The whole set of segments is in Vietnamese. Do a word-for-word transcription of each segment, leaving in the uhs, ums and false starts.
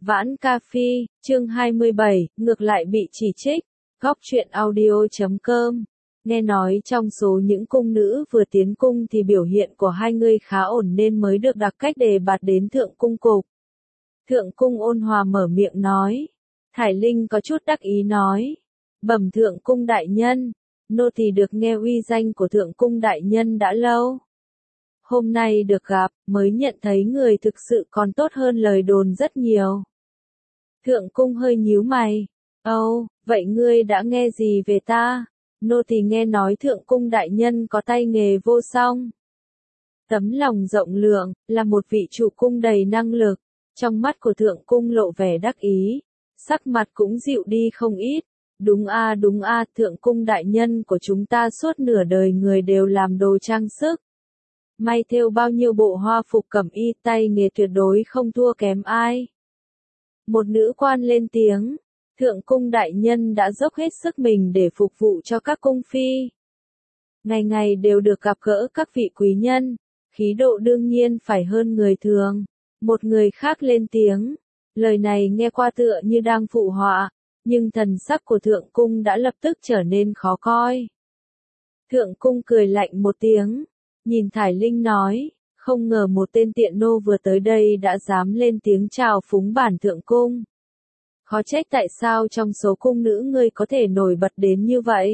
Vãn Ca Phi, chương hai mươi bảy, ngược lại bị chỉ trích. Góc truyện audio chấm com. Nghe nói trong số những cung nữ vừa tiến cung thì biểu hiện của hai người khá ổn nên mới được đặc cách đề bạt đến thượng cung cục. Thượng cung ôn hòa mở miệng nói. Thải Linh có chút đắc ý nói. Bẩm thượng cung đại nhân, nô tỳ được nghe uy danh của thượng cung đại nhân đã lâu. Hôm nay được gặp, mới nhận thấy người thực sự còn tốt hơn lời đồn rất nhiều. Thượng cung hơi nhíu mày. Âu, vậy ngươi đã nghe gì về ta? Nô tỳ nghe nói thượng cung đại nhân có tay nghề vô song. Tấm lòng rộng lượng, là một vị chủ cung đầy năng lực. Trong mắt của thượng cung lộ vẻ đắc ý. Sắc mặt cũng dịu đi không ít. Đúng a đúng a, thượng cung đại nhân của chúng ta suốt nửa đời người đều làm đồ trang sức. May thêu bao nhiêu bộ hoa phục cẩm y, tay nghề tuyệt đối không thua kém ai. Một nữ quan lên tiếng, thượng cung đại nhân đã dốc hết sức mình để phục vụ cho các cung phi. Ngày ngày đều được gặp gỡ các vị quý nhân, khí độ đương nhiên phải hơn người thường. Một người khác lên tiếng, lời này nghe qua tựa như đang phụ họa, nhưng thần sắc của thượng cung đã lập tức trở nên khó coi. Thượng cung cười lạnh một tiếng, nhìn Thải Linh nói, không ngờ một tên tiện nô vừa tới đây đã dám lên tiếng chào phúng bản thượng cung. Khó trách tại sao trong số cung nữ ngươi có thể nổi bật đến như vậy.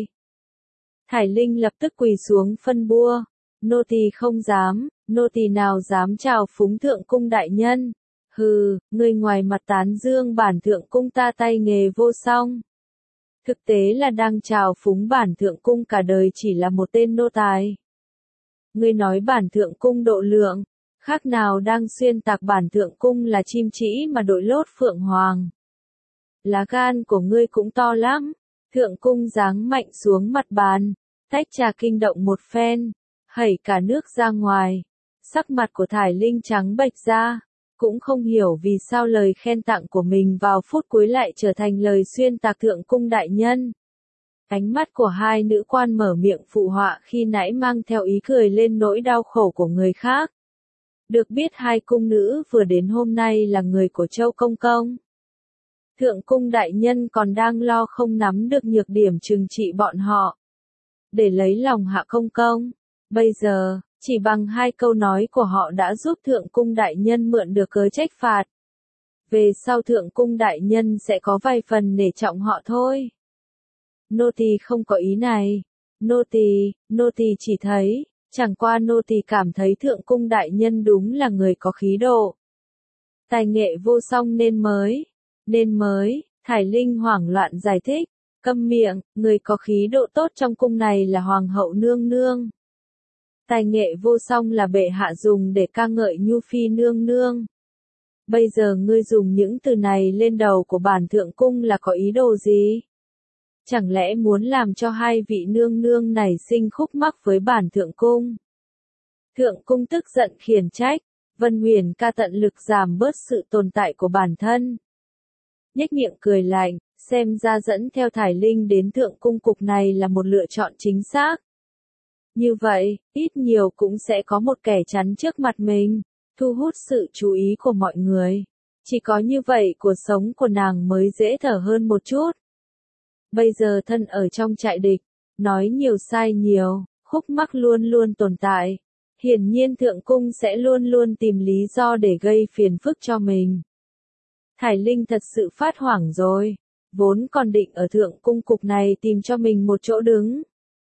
Thải Linh lập tức quỳ xuống phân bua, nô tỳ không dám, nô tỳ nào dám chào phúng thượng cung đại nhân. Hừ, ngươi ngoài mặt tán dương bản thượng cung ta tay nghề vô song. Thực tế là đang chào phúng bản thượng cung cả đời chỉ là một tên nô tài. Ngươi nói bản thượng cung độ lượng, khác nào đang xuyên tạc bản thượng cung là chim chỉ mà đội lốt phượng hoàng. Lá gan của ngươi cũng to lắm. Thượng cung giáng mạnh xuống mặt bàn, tách trà kinh động một phen, hẩy cả nước ra ngoài. Sắc mặt của Thải Linh trắng bệch ra, cũng không hiểu vì sao lời khen tặng của mình vào phút cuối lại trở thành lời xuyên tạc thượng cung đại nhân. Ánh mắt của hai nữ quan mở miệng phụ họa khi nãy mang theo ý cười lên nỗi đau khổ của người khác. Được biết hai cung nữ vừa đến hôm nay là người của Châu Công Công. Thượng cung đại nhân còn đang lo không nắm được nhược điểm trừng trị bọn họ. Để lấy lòng Hạ Công Công. Bây giờ, chỉ bằng hai câu nói của họ đã giúp thượng cung đại nhân mượn được cớ trách phạt. Về sau thượng cung đại nhân sẽ có vài phần nể trọng họ thôi. Nô tỳ không có ý này. Nô tỳ, nô tỳ chỉ thấy, chẳng qua nô tỳ cảm thấy thượng cung đại nhân đúng là người có khí độ. Tài nghệ vô song nên mới, nên mới, Thải Linh hoảng loạn giải thích, câm miệng, người có khí độ tốt trong cung này là hoàng hậu nương nương. Tài nghệ vô song là bệ hạ dùng để ca ngợi nhu phi nương nương. Bây giờ ngươi dùng những từ này lên đầu của bản thượng cung là có ý đồ gì? Chẳng lẽ muốn làm cho hai vị nương nương này sinh khúc mắc với bản thượng cung? Thượng cung tức giận khiển trách, Vân Huyền ca tận lực giảm bớt sự tồn tại của bản thân. Nhếch miệng cười lạnh, xem ra dẫn theo Thải Linh đến thượng cung cục này là một lựa chọn chính xác. Như vậy, ít nhiều cũng sẽ có một kẻ chắn trước mặt mình, thu hút sự chú ý của mọi người. Chỉ có như vậy cuộc sống của nàng mới dễ thở hơn một chút. Bây giờ thân ở trong trại địch, nói nhiều sai nhiều, khúc mắc luôn luôn tồn tại. Hiển nhiên thượng cung sẽ luôn luôn tìm lý do để gây phiền phức cho mình. Thải Linh thật sự phát hoảng rồi, vốn còn định ở thượng cung cục này tìm cho mình một chỗ đứng.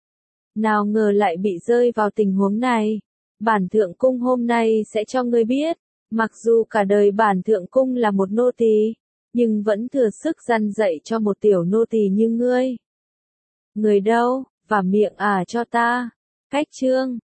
Nào ngờ lại bị rơi vào tình huống này. Bản thượng cung hôm nay sẽ cho ngươi biết, mặc dù cả đời bản thượng cung là một nô tỳ, nhưng vẫn thừa sức răn dạy cho một tiểu nô tỳ như ngươi. Người đâu, và miệng à cho ta. Cách chương